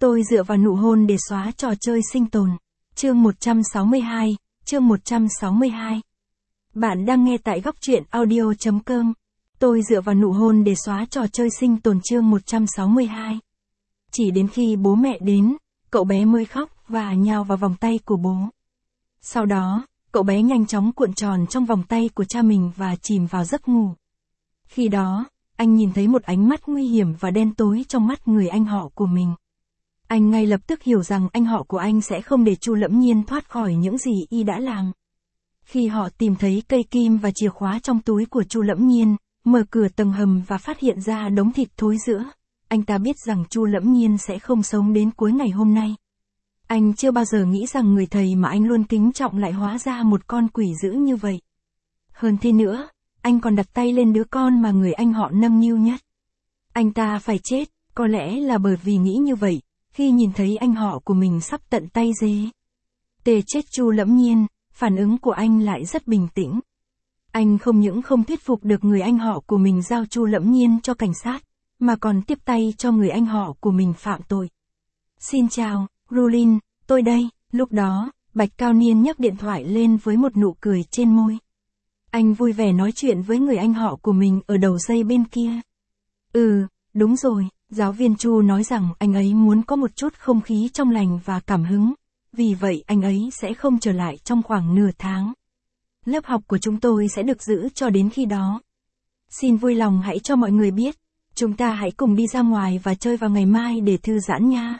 Tôi dựa vào nụ hôn để xóa trò chơi sinh tồn. Chương 162, chương 162. Bạn đang nghe tại góc truyện audio.com. Tôi dựa vào nụ hôn để xóa trò chơi sinh tồn chương 162. Chỉ đến khi bố mẹ đến, cậu bé mới khóc và nhào vào vòng tay của bố. Sau đó, cậu bé nhanh chóng cuộn tròn trong vòng tay của cha mình và chìm vào giấc ngủ. Khi đó, anh nhìn thấy một ánh mắt nguy hiểm và đen tối trong mắt người anh họ của mình. Anh ngay lập tức hiểu rằng anh họ của anh sẽ không để Chu Lẫm Nhiên thoát khỏi những gì y đã làm. Khi họ tìm thấy cây kim và chìa khóa trong túi của Chu Lẫm Nhiên, mở cửa tầng hầm và phát hiện ra đống thịt thối rữa, anh ta biết rằng Chu Lẫm Nhiên sẽ không sống đến cuối ngày hôm nay. Anh chưa bao giờ nghĩ rằng người thầy mà anh luôn kính trọng lại hóa ra một con quỷ dữ như vậy. Hơn thế nữa, anh còn đặt tay lên đứa con mà người anh họ nâng niu nhất. Anh ta phải chết, có lẽ là bởi vì nghĩ như vậy, khi nhìn thấy anh họ của mình sắp tận tay dế. Tê chết Chu Lẫm Nhiên, phản ứng của anh lại rất bình tĩnh. Anh không những không thuyết phục được người anh họ của mình giao Chu Lẫm Nhiên cho cảnh sát, mà còn tiếp tay cho người anh họ của mình phạm tội. Xin chào, Rulin, tôi đây. Lúc đó, Bạch Cao Niên nhấc điện thoại lên với một nụ cười trên môi. Anh vui vẻ nói chuyện với người anh họ của mình ở đầu dây bên kia. Đúng rồi, giáo viên Chu nói rằng anh ấy muốn có một chút không khí trong lành và cảm hứng, vì vậy anh ấy sẽ không trở lại trong khoảng nửa tháng. Lớp học của chúng tôi sẽ được giữ cho đến khi đó. Xin vui lòng hãy cho mọi người biết, chúng ta hãy cùng đi ra ngoài và chơi vào ngày mai để thư giãn nha.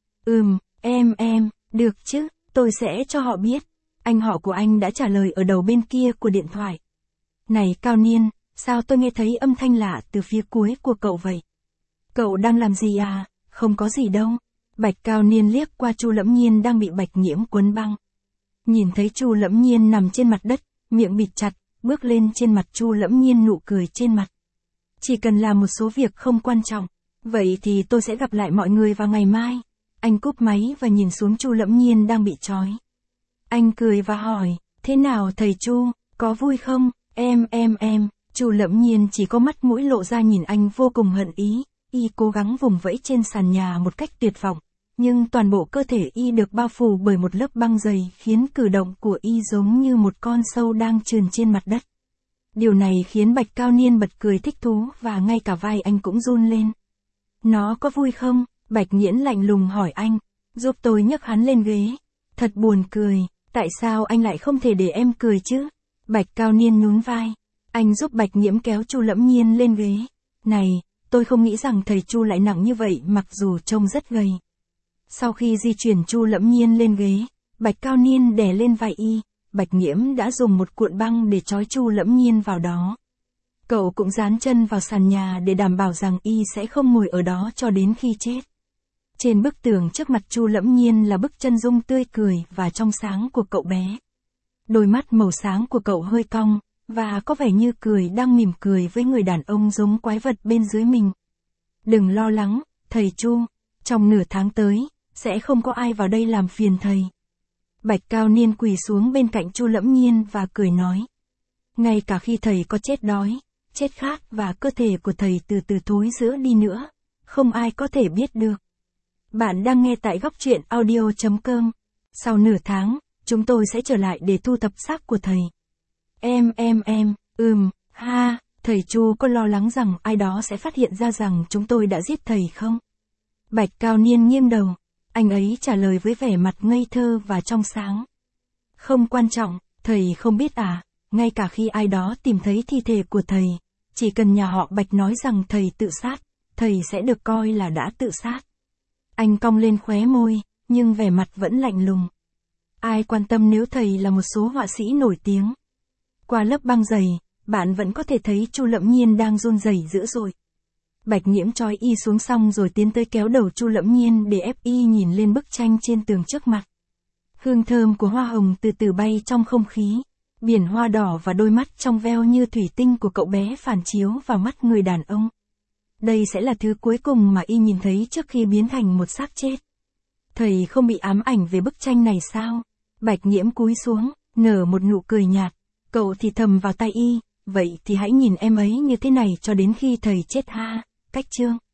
Được chứ, tôi sẽ cho họ biết. Anh họ của anh đã trả lời ở đầu bên kia của điện thoại. Này Cao Niên, sao tôi nghe thấy âm thanh lạ từ phía cuối của cậu vậy? Cậu đang làm gì à? Không có gì đâu. Bạch Cao Niên liếc qua Chu Lẫm Nhiên đang bị Bạch Nhiễm quấn băng. Nhìn thấy Chu Lẫm Nhiên nằm trên mặt đất, miệng bịt chặt, bước lên trên mặt Chu Lẫm Nhiên nụ cười trên mặt. Chỉ cần làm một số việc không quan trọng, vậy thì tôi sẽ gặp lại mọi người vào ngày mai. Anh cúp máy và nhìn xuống Chu Lẫm Nhiên đang bị trói. Anh cười và hỏi, thế nào thầy Chu, có vui không? Chu Lẫm Nhiên chỉ có mắt mũi lộ ra nhìn anh vô cùng hận ý. Y cố gắng vùng vẫy trên sàn nhà một cách tuyệt vọng, nhưng toàn bộ cơ thể Y được bao phủ bởi một lớp băng dày khiến cử động của Y giống như một con sâu đang trườn trên mặt đất. Điều này khiến Bạch Cao Niên bật cười thích thú và ngay cả vai anh cũng run lên. Nó có vui không? Bạch Nhiễm lạnh lùng hỏi anh, giúp tôi nhấc hắn lên ghế. Thật buồn cười, tại sao anh lại không thể để em cười chứ? Bạch Cao Niên nhún vai. Anh giúp Bạch Nhiễm kéo Chu Lẫm Nhiên lên ghế. Này, tôi không nghĩ rằng thầy Chu lại nặng như vậy mặc dù trông rất gầy. Sau khi di chuyển Chu Lẫm Nhiên lên ghế, Bạch Cao Niên đè lên vai Y, Bạch Nhiễm đã dùng một cuộn băng để trói Chu Lẫm Nhiên vào đó. Cậu cũng dán chân vào sàn nhà để đảm bảo rằng Y sẽ không ngồi ở đó cho đến khi chết. Trên bức tường trước mặt Chu Lẫm Nhiên là bức chân dung tươi cười và trong sáng của cậu bé. Đôi mắt màu sáng của cậu hơi cong, và có vẻ như cười đang mỉm cười với người đàn ông giống quái vật bên dưới mình. Đừng lo lắng, thầy Chu, trong nửa tháng tới, sẽ không có ai vào đây làm phiền thầy. Bạch Cao Niên quỳ xuống bên cạnh Chu Lẫm Nhiên và cười nói. Ngay cả khi thầy có chết đói, chết khát và cơ thể của thầy từ từ thối rữa đi nữa, không ai có thể biết được. Bạn đang nghe tại góc truyện audio.com. Sau nửa tháng, chúng tôi sẽ trở lại để thu thập xác của thầy. Thầy Chu có lo lắng rằng ai đó sẽ phát hiện ra rằng chúng tôi đã giết thầy không? Bạch Cao Niên nghiêng đầu, anh ấy trả lời với vẻ mặt ngây thơ và trong sáng. Không quan trọng, thầy không biết à, ngay cả khi ai đó tìm thấy thi thể của thầy, chỉ cần nhà họ Bạch nói rằng thầy tự sát, thầy sẽ được coi là đã tự sát. Anh cong lên khóe môi, nhưng vẻ mặt vẫn lạnh lùng. Ai quan tâm nếu thầy là một số họa sĩ nổi tiếng? Qua lớp băng dày, bạn vẫn có thể thấy Chu Lẫm Nhiên đang run rẩy dữ dội. Bạch Nhiễm trói Y xuống xong rồi tiến tới kéo đầu Chu Lẫm Nhiên để ép Y nhìn lên bức tranh trên tường trước mặt. Hương thơm của hoa hồng từ từ bay trong không khí, biển hoa đỏ và đôi mắt trong veo như thủy tinh của cậu bé phản chiếu vào mắt người đàn ông. Đây sẽ là thứ cuối cùng mà Y nhìn thấy trước khi biến thành một xác chết. Thầy không bị ám ảnh về bức tranh này sao? Bạch Nhiễm cúi xuống, nở một nụ cười nhạt. Cậu thì thầm vào tai Y, vậy thì hãy nhìn em ấy như thế này cho đến khi thầy chết ha. Cách chương